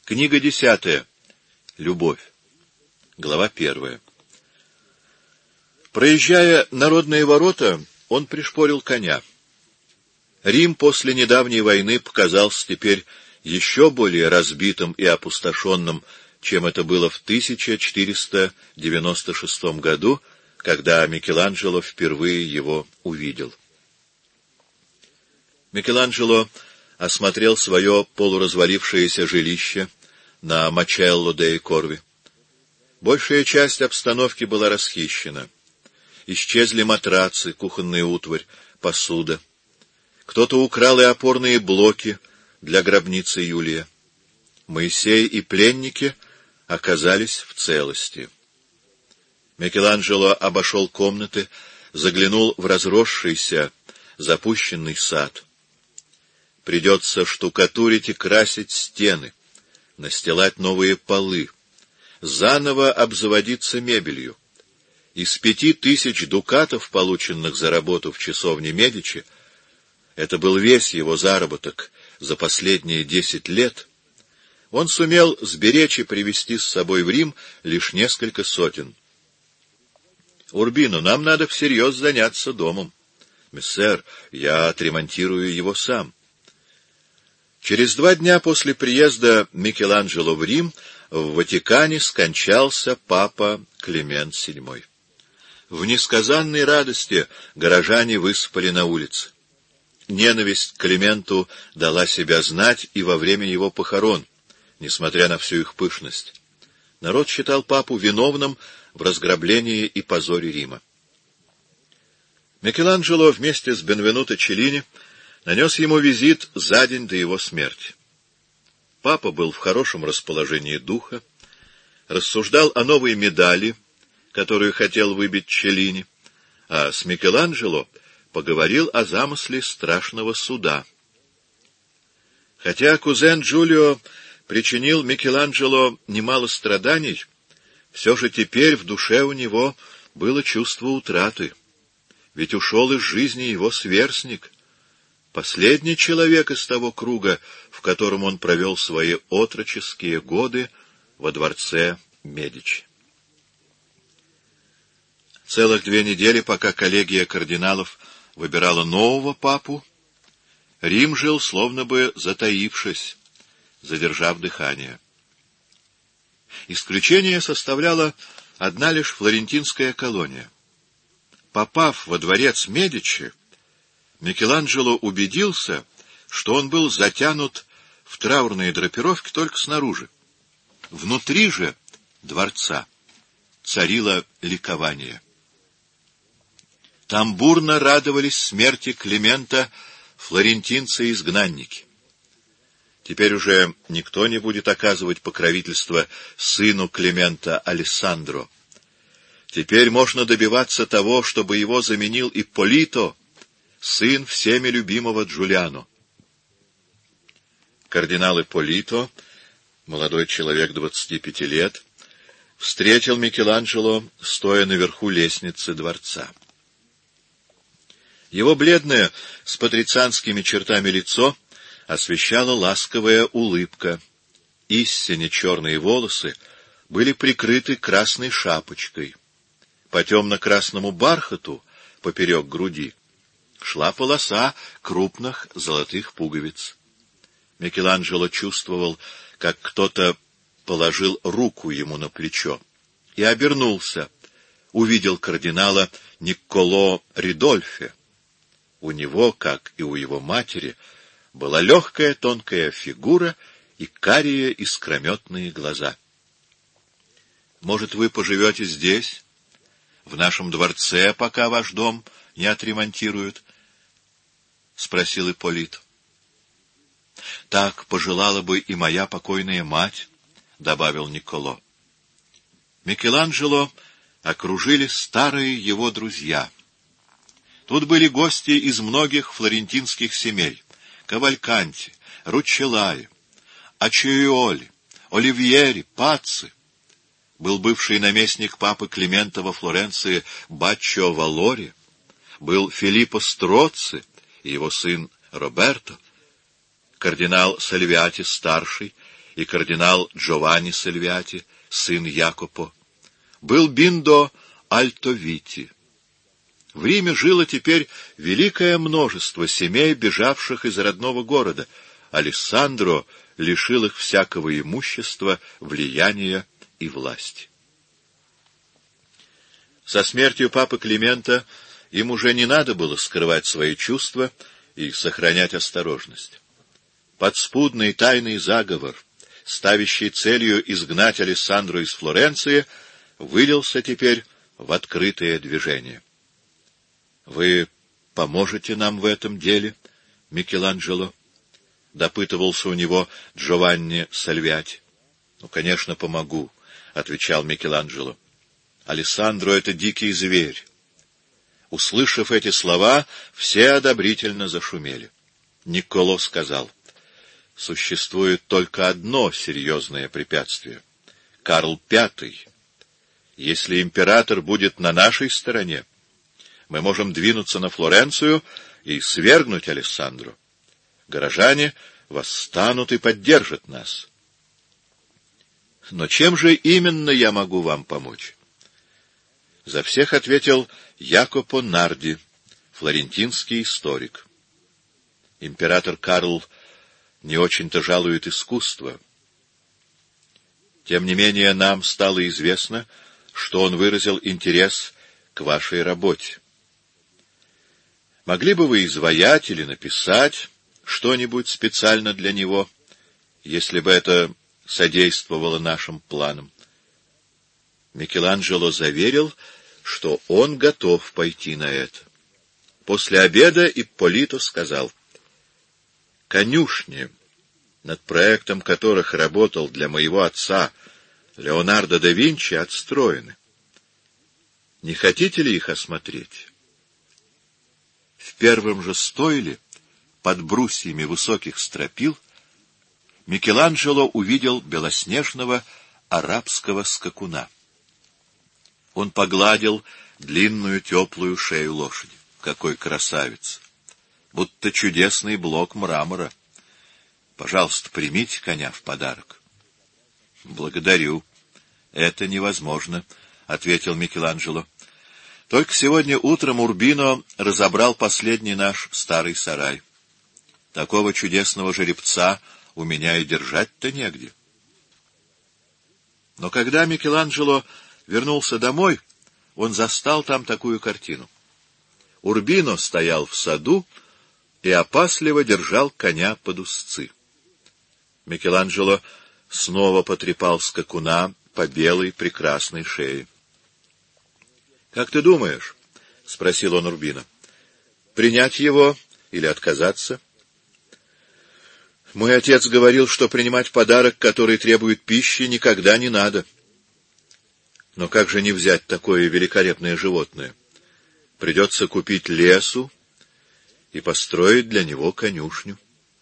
Книга 10. Любовь. Глава 1. Проезжая Народные ворота, он пришпорил коня. Рим после недавней войны показался теперь еще более разбитым и опустошенным, чем это было в 1496 году, когда Микеланджело впервые его увидел. Микеланджело осмотрел свое полуразвалившееся жилище на Мачелло-де-Корви. Большая часть обстановки была расхищена. Исчезли матрацы, кухонная утварь, посуда. Кто-то украл и опорные блоки для гробницы Юлия. Моисей и пленники оказались в целости. Микеланджело обошел комнаты, заглянул в разросшийся, запущенный сад. Придется штукатурить и красить стены, настилать новые полы, заново обзаводиться мебелью. Из 5000 дукатов, полученных за работу в часовне Медичи, это был весь его заработок за последние 10 лет, он сумел сберечь и привезти с собой в Рим лишь несколько сотен. «Урбино, нам надо всерьез заняться домом. Мессер, я отремонтирую его сам». Через 2 дня после приезда Микеланджело в Рим в Ватикане скончался папа Климент VII. В несказанной радости горожане высыпали на улицы. Ненависть к Клименту дала себя знать и во время его похорон, несмотря на всю их пышность. Народ считал папу виновным в разграблении и позоре Рима. Микеланджело вместе с Бенвенуто Челлини нанес ему визит за день до его смерти. Папа был в хорошем расположении духа, рассуждал о новой медали, которую хотел выбить Челлини, а с Микеланджело поговорил о замысле страшного суда. Хотя кузен Джулио причинил Микеланджело немало страданий, все же теперь в душе у него было чувство утраты, ведь ушел из жизни его сверстник, последний человек из того круга, в котором он провел свои отроческие годы во дворце Медичи. Целых 2 недели, пока коллегия кардиналов выбирала нового папу, Рим жил словно бы затаившись, задержав дыхание. Исключение составляла одна лишь флорентинская колония. Попав во дворец Медичи, Микеланджело убедился, что он был затянут в траурные драпировки только снаружи. Внутри же дворца царило ликование. Там бурно радовались смерти Климента флорентинцы-изгнанники. Теперь уже никто не будет оказывать покровительство сыну Климента Алессандро. Теперь можно добиваться того, чтобы его заменил Ипполито, сын всеми любимого Джулиано. Кардинал Ипполито, молодой человек 25 лет, встретил Микеланджело, стоя наверху лестницы дворца. Его бледное, с патрицианскими чертами лицо освещала ласковая улыбка. Истинно черные волосы были прикрыты красной шапочкой. По темно-красному бархату поперек груди шла полоса крупных золотых пуговиц. Микеланджело чувствовал, как кто-то положил руку ему на плечо, и обернулся, увидел кардинала Никколо Ридольфи. У него, как и у его матери, была легкая тонкая фигура и карие искрометные глаза. «Может, вы поживете здесь, в нашем дворце, пока ваш дом не отремонтируют?» — спросил Ипполит. «Так пожелала бы и моя покойная мать», — добавил Никколо. Микеланджело окружили старые его друзья. Тут были гости из многих флорентинских семей: Кавальканти, Руччеллаи, Ачиоли, Оливьери, Пацци. Был бывший наместник папы Климента во Флоренции Баччо Валори, был Филиппо Строцци и его сын Роберто, кардинал Сальвиати-старший и кардинал Джованни Сальвиати, сын Якопо. Был Биндо Альтовити. В Риме жило теперь великое множество семей, бежавших из родного города. Алессандро лишил их всякого имущества, влияния и власти. Со смертью папы Климента им уже не надо было скрывать свои чувства и сохранять осторожность. Подспудный тайный заговор, ставящий целью изгнать Алессандро из Флоренции, вылился теперь в открытое движение. — Вы поможете нам в этом деле, Микеланджело? — допытывался у него Джованни Сальвиати. — Ну, конечно, помогу, — отвечал Микеланджело. — Алессандро — это дикий зверь. Услышав эти слова, все одобрительно зашумели. Никколо сказал: — существует только одно серьезное препятствие — Карл V. Если император будет на нашей стороне, мы можем двинуться на Флоренцию и свергнуть Алессандро. Горожане восстанут и поддержат нас. Но чем же именно я могу вам помочь? За всех ответил Якопо Нарди, флорентинский историк. Император Карл не очень-то жалует искусство. Тем не менее, нам стало известно, что он выразил интерес к вашей работе. Могли бы вы изваять или написать что-нибудь специально для него, если бы это содействовало нашим планам? Микеланджело заверил, что он готов пойти на это. После обеда Ипполито сказал: конюшни, над проектом которых работал для моего отца Леонардо да Винчи, отстроены. Не хотите ли их осмотреть? В первом же стойле, под брусьями высоких стропил, Микеланджело увидел белоснежного арабского скакуна. Он погладил длинную теплую шею лошади. Какой красавец! Будто чудесный блок мрамора. Пожалуйста, примите коня в подарок. — Благодарю. Это невозможно, — ответил Микеланджело. — Только сегодня утром Урбино разобрал последний наш старый сарай. Такого чудесного жеребца у меня и держать-то негде. Но когда Микеланджело вернулся домой, он застал там такую картину. Урбино стоял в саду и опасливо держал коня под узцы. Микеланджело снова потрепал скакуна по белой прекрасной шее. — Как ты думаешь, — спросил он Урбино, — принять его или отказаться? — Мой отец говорил, что принимать подарок, который требует пищи, никогда не надо. Но как же не взять такое великолепное животное? Придется купить лесу и построить для него конюшню.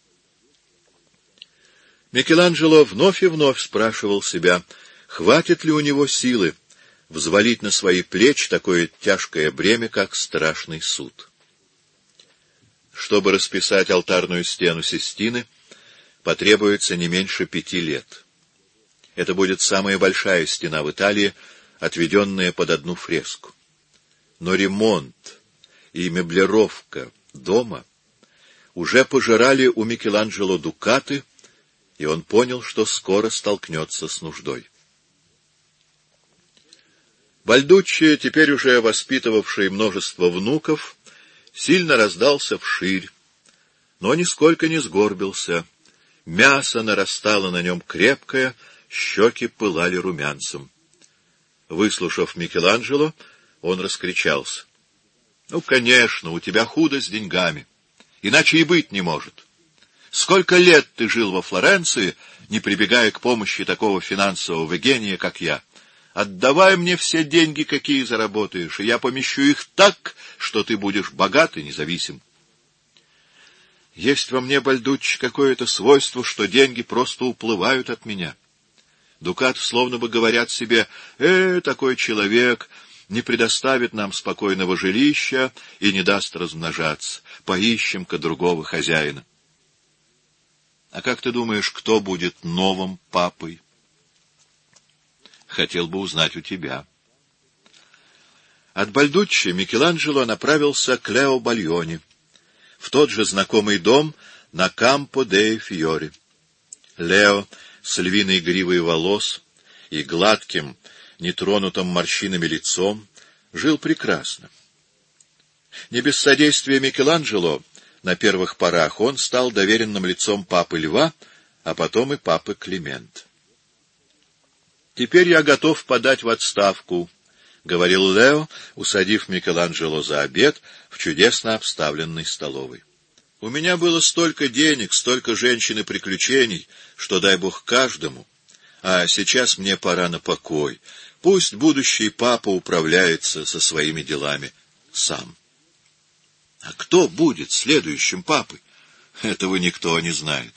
Микеланджело вновь и вновь спрашивал себя, хватит ли у него силы взвалить на свои плечи такое тяжкое бремя, как страшный суд. Чтобы расписать алтарную стену Систины, потребуется не меньше 5 лет. Это будет самая большая стена в Италии, отведенная под одну фреску. Но ремонт и меблировка дома уже пожирали у Микеланджело дукаты, и он понял, что скоро столкнется с нуждой. Бальдуччи, теперь уже воспитывавший множество внуков, сильно раздался вширь, но нисколько не сгорбился. Мясо нарастало на нем крепкое, щеки пылали румянцем. Выслушав Микеланджело, он раскричался: — Ну, конечно, у тебя худо с деньгами, иначе и быть не может. Сколько лет ты жил во Флоренции, не прибегая к помощи такого финансового гения, как я? Отдавай мне все деньги, какие заработаешь, и я помещу их так, что ты будешь богат и независим. Есть во мне, Бальдуччи, какое-то свойство, что деньги просто уплывают от меня. Дукаты словно бы говорят себе: такой человек не предоставит нам спокойного жилища и не даст размножаться, поищем-ка другого хозяина. А как ты думаешь, кто будет новым папой? Хотел бы узнать у тебя. От Бальдуччи Микеланджело направился к Лео Бальони, в тот же знакомый дом на Кампо де Фьори. Лео с львиной гривой волос и гладким, нетронутым морщинами лицом жил прекрасно. Не без содействия Микеланджело на первых порах он стал доверенным лицом папы Льва, а потом и папы Климента. «Теперь я готов подать в отставку», — говорил Лео, усадив Микеланджело за обед в чудесно обставленной столовой. «У меня было столько денег, столько женщин и приключений, что дай бог каждому. А сейчас мне пора на покой. Пусть будущий папа управляется со своими делами сам». А кто будет следующим папой? Этого никто не знает.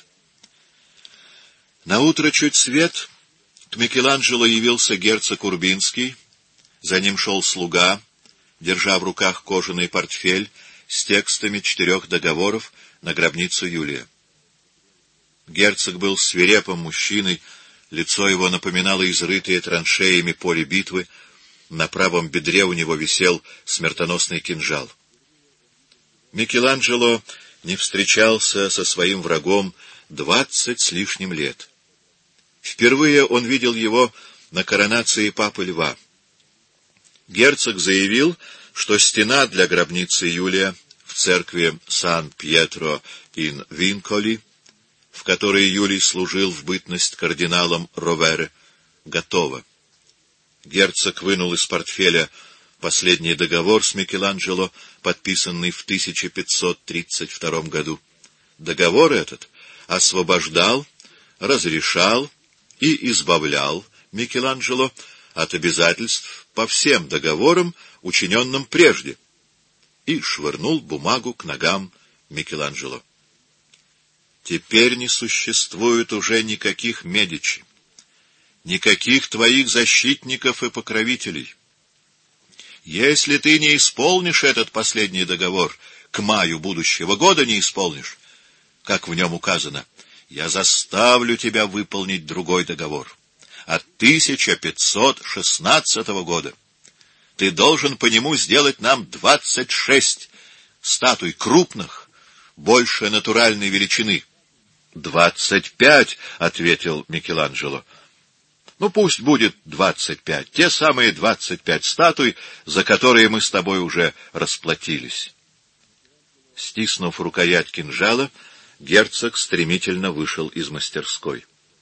Наутро чуть свет к Микеланджело явился герцог Урбинский. За ним шел слуга, держа в руках кожаный портфель с текстами 4 договоров на гробницу Юлия. Герцог был свирепым мужчиной, лицо его напоминало изрытые траншеями поле битвы, на правом бедре у него висел смертоносный кинжал. Микеланджело не встречался со своим врагом 20 с лишним лет. Впервые он видел его на коронации папы Льва. Герцог заявил, что стена для гробницы Юлия в церкви Сан-Пьетро-ин-Винколи, в которой Юлий служил в бытность кардиналом Ровере, готова. Герцог вынул из портфеля последний договор с Микеланджело, подписанный в 1532 году. Договор этот освобождал, разрешал и избавлял Микеланджело от обязательств по всем договорам, учиненным прежде, и швырнул бумагу к ногам Микеланджело. «Теперь не существует уже никаких Медичи, никаких твоих защитников и покровителей. Если ты не исполнишь этот последний договор, к маю будущего года не исполнишь, как в нем указано, я заставлю тебя выполнить другой договор от 1516 года. Ты должен по нему сделать нам 26 статуй крупных, больше натуральной величины». 25, — ответил Микеланджело. Ну, пусть будет 25, те самые 25 статуй, за которые мы с тобой уже расплатились. Стиснув рукоять кинжала, герцог стремительно вышел из мастерской.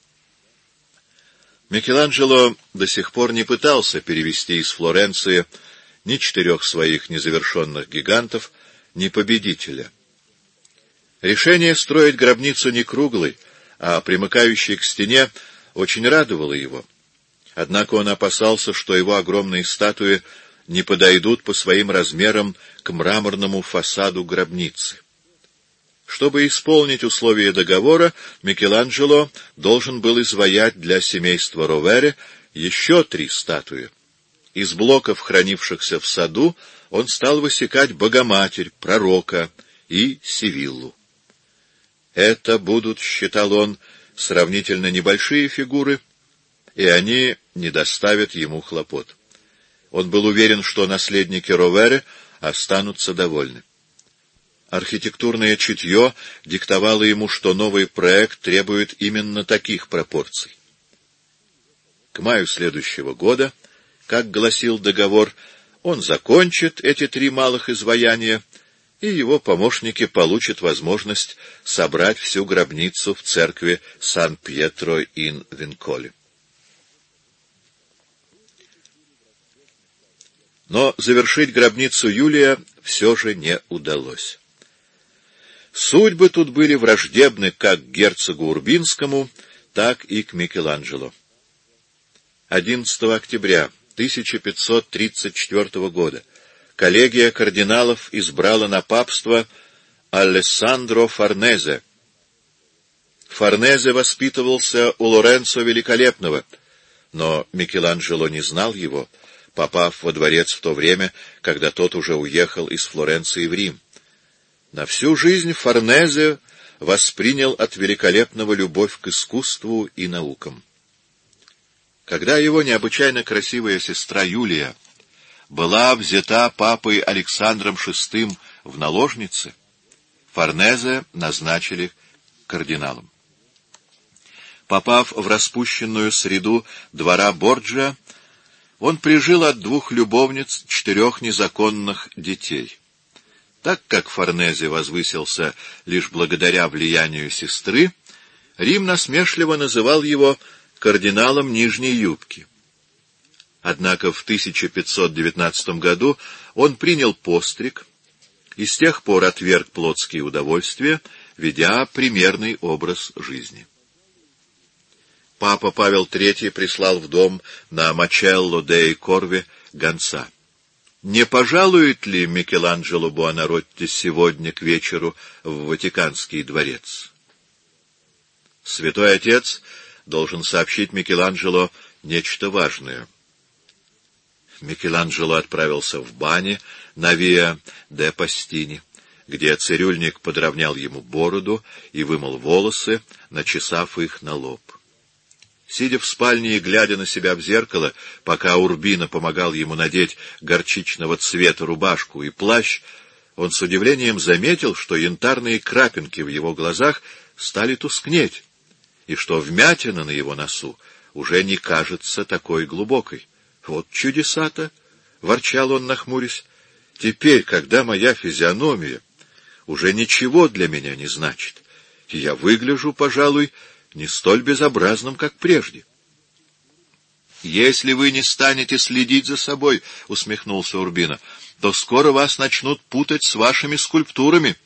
Микеланджело до сих пор не пытался перевести из Флоренции ни 4 своих незавершенных гигантов, ни победителя. Решение строить гробницу не круглой, а примыкающей к стене очень радовало его. Однако он опасался, что его огромные статуи не подойдут по своим размерам к мраморному фасаду гробницы. Чтобы исполнить условия договора, Микеланджело должен был изваять для семейства Ровере еще 3 статуи. Из блоков, хранившихся в саду, он стал высекать Богоматерь, Пророка и Сивиллу. Это будут, считал он, сравнительно небольшие фигуры, и они не доставят ему хлопот. Он был уверен, что наследники Ровере останутся довольны. Архитектурное чутье диктовало ему, что новый проект требует именно таких пропорций. К маю следующего года, как гласил договор, он закончит эти 3 малых изваяния, и его помощники получат возможность собрать всю гробницу в церкви Сан-Пьетро-ин-Винколи. Но завершить гробницу Юлия все же не удалось. Судьбы тут были враждебны как к герцогу Урбинскому, так и к Микеланджело. 11 октября 1534 года коллегия кардиналов избрала на папство Алессандро Форнезе. Форнезе воспитывался у Лоренцо Великолепного, но Микеланджело не знал его, попав во дворец в то время, когда тот уже уехал из Флоренции в Рим. На всю жизнь Форнезе воспринял от великолепного любовь к искусству и наукам. Когда его необычайно красивая сестра Юлия была взята папой Александром VI в наложницы, Форнезе назначили кардиналом. Попав в распущенную среду двора Борджиа, он прижил от 2 любовниц 4 незаконных детей. Так как Форнезе возвысился лишь благодаря влиянию сестры, Рим насмешливо называл его кардиналом Нижней Юбки. Однако в 1519 году он принял постриг и с тех пор отверг плотские удовольствия, ведя примерный образ жизни. Папа Павел III прислал в дом на Мачелло-де'й-Корве гонца. Не пожалует ли Микеланджело Буонаротти сегодня к вечеру в Ватиканский дворец? Святой Отец должен сообщить Микеланджело нечто важное. Микеланджело отправился в бане на Виа де Пастини, где цирюльник подровнял ему бороду и вымыл волосы, начесав их на лоб. Сидя в спальне и глядя на себя в зеркало, пока Урбино помогал ему надеть горчичного цвета рубашку и плащ, он с удивлением заметил, что янтарные крапинки в его глазах стали тускнеть, и что вмятина на его носу уже не кажется такой глубокой. «Вот чудеса-то!» — ворчал он, нахмурясь. «Теперь, когда моя физиономия уже ничего для меня не значит, и я выгляжу, пожалуй, не столь безобразным, как прежде». «Если вы не станете следить за собой, — усмехнулся Урбино, — то скоро вас начнут путать с вашими скульптурами».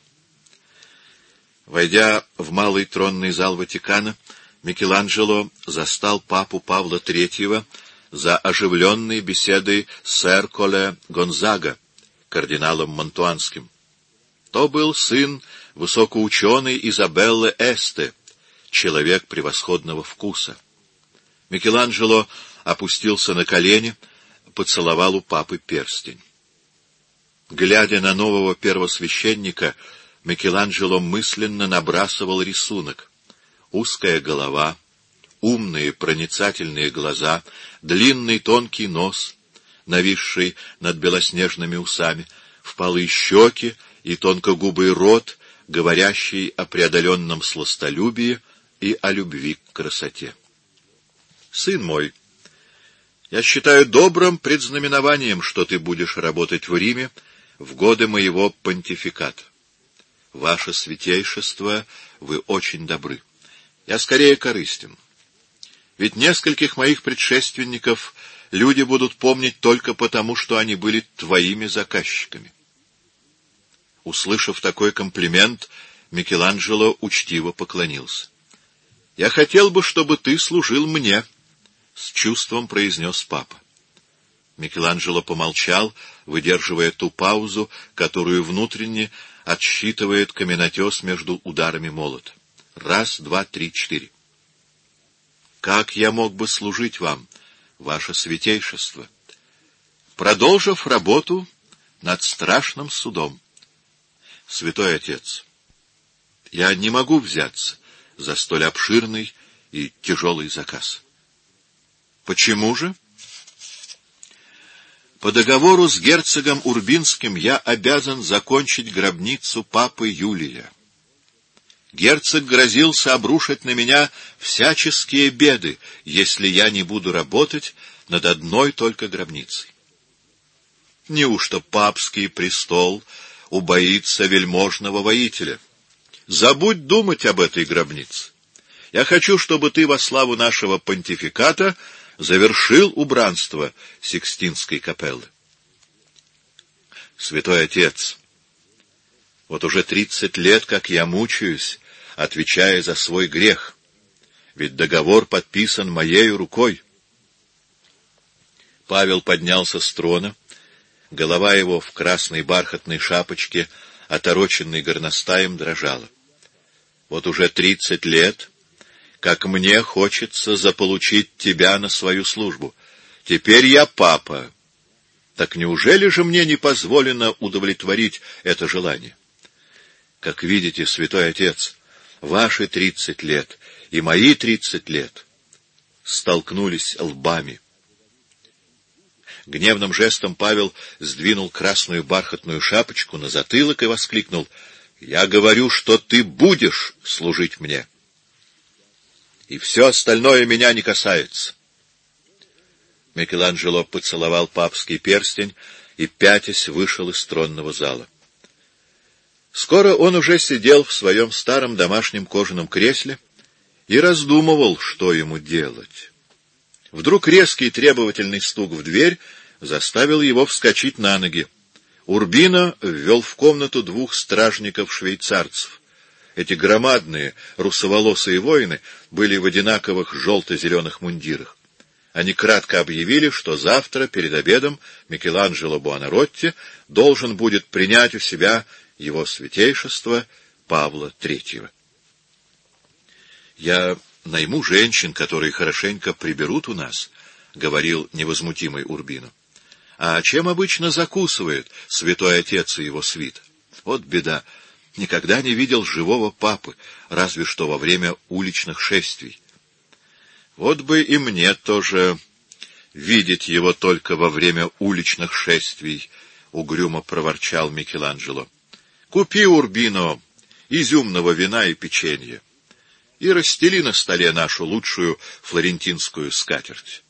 Войдя в малый тронный зал Ватикана, Микеланджело застал папу Павла III за оживленной беседой с Эрколе Гонзага, кардиналом Мантуанским. То был сын высокоученой Изабеллы Эсте, человек превосходного вкуса. Микеланджело опустился на колени, поцеловал у папы перстень. Глядя на нового первосвященника, Микеланджело мысленно набрасывал рисунок. Узкая голова, умные проницательные глаза, длинный тонкий нос, нависший над белоснежными усами, впалые щеки и тонкогубый рот, говорящий о преодоленном сластолюбии и о любви к красоте. «Сын мой, я считаю добрым предзнаменованием, что ты будешь работать в Риме в годы моего понтификата. Ваше святейшество, вы очень добры. Я скорее корыстен. Ведь нескольких моих предшественников люди будут помнить только потому, что они были твоими заказчиками». Услышав такой комплимент, Микеланджело учтиво поклонился. «Я хотел бы, чтобы ты служил мне», — с чувством произнес папа. Микеланджело помолчал, выдерживая ту паузу, которую внутренне отсчитывает каменотес между ударами молота. 1, 2, 3, 4. «Как я мог бы служить вам, ваше святейшество, продолжив работу над страшным судом? Святой Отец, я не могу взяться за столь обширный и тяжелый заказ». «Почему же?» «По договору с герцогом Урбинским я обязан закончить гробницу папы Юлия. Герцог грозился обрушить на меня всяческие беды, если я не буду работать над одной только гробницей. Неужто папский престол убоится вельможного воителя? Забудь думать об этой гробнице. Я хочу, чтобы ты во славу нашего понтификата завершил убранство Сикстинской капеллы». «Святой Отец, вот уже 30 лет, как я мучаюсь, отвечая за свой грех, ведь договор подписан моею рукой». Павел поднялся с трона, голова его в красной бархатной шапочке, отороченной горностаем, дрожала. «Вот уже 30 лет, как мне хочется заполучить тебя на свою службу. Теперь я папа. Так неужели же мне не позволено удовлетворить это желание? Как видите, Святой Отец, ваши 30 лет и мои 30 лет столкнулись лбами. Гневным жестом Павел сдвинул красную бархатную шапочку на затылок и воскликнул: «Я говорю, что ты будешь служить мне, и все остальное меня не касается». Микеланджело поцеловал папский перстень и, пятясь, вышел из тронного зала. Скоро он уже сидел в своем старом домашнем кожаном кресле и раздумывал, что ему делать. Вдруг резкий требовательный стук в дверь заставил его вскочить на ноги. Урбино ввел в комнату 2 стражников-швейцарцев. Эти громадные русоволосые воины были в одинаковых желто-зеленых мундирах. Они кратко объявили, что завтра перед обедом Микеланджело Буонаротти должен будет принять у себя его святейшество Павла III. «Я найму женщин, которые хорошенько приберут у нас», — говорил невозмутимый Урбино. «А чем обычно закусывает святой отец и его свита? Вот беда, никогда не видел живого папы, разве что во время уличных шествий». «Вот бы и мне тоже видеть его только во время уличных шествий», — угрюмо проворчал Микеланджело. «Купи, Урбино, изюмного вина и печенья и расстели на столе нашу лучшую флорентинскую скатерть».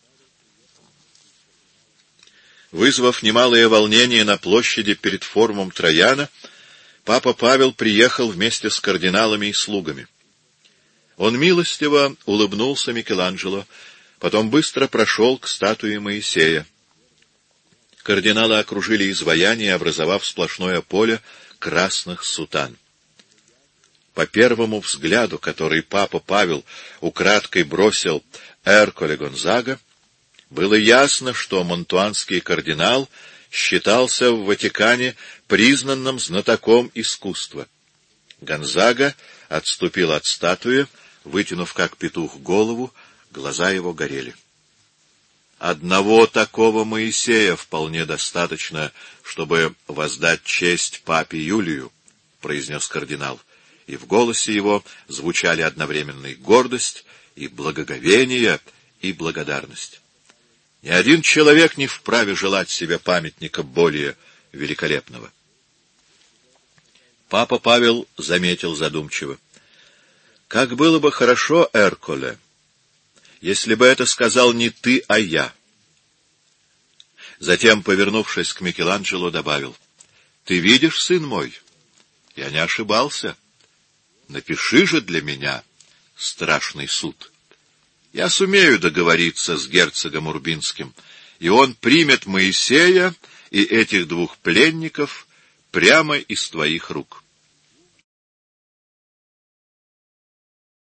Вызвав немалое волнение на площади перед форумом Трояна, папа Павел приехал вместе с кардиналами и слугами. Он милостиво улыбнулся Микеланджело, потом быстро прошел к статуе Моисея. Кардиналы окружили изваяние, образовав сплошное поле красных сутан. По первому взгляду, который папа Павел украдкой бросил Эрколе Гонзага, было ясно, что монтуанский кардинал считался в Ватикане признанным знатоком искусства. Гонзага отступил от статуи, вытянув как петух голову, глаза его горели. «Одного такого Моисея вполне достаточно, чтобы воздать честь папе Юлию», — произнес кардинал, и в голосе его звучали одновременно и гордость, и благоговение, и благодарность. Ни один человек не вправе желать себе памятника более великолепного. Папа Павел заметил задумчиво: «Как было бы хорошо, Эрколе, если бы это сказал не ты, а я». Затем, повернувшись к Микеланджело, добавил: «Ты видишь, сын мой, я не ошибался. Напиши же для меня страшный суд. Я сумею договориться с герцогом Урбинским, и он примет Моисея и этих 2 пленников прямо из твоих рук».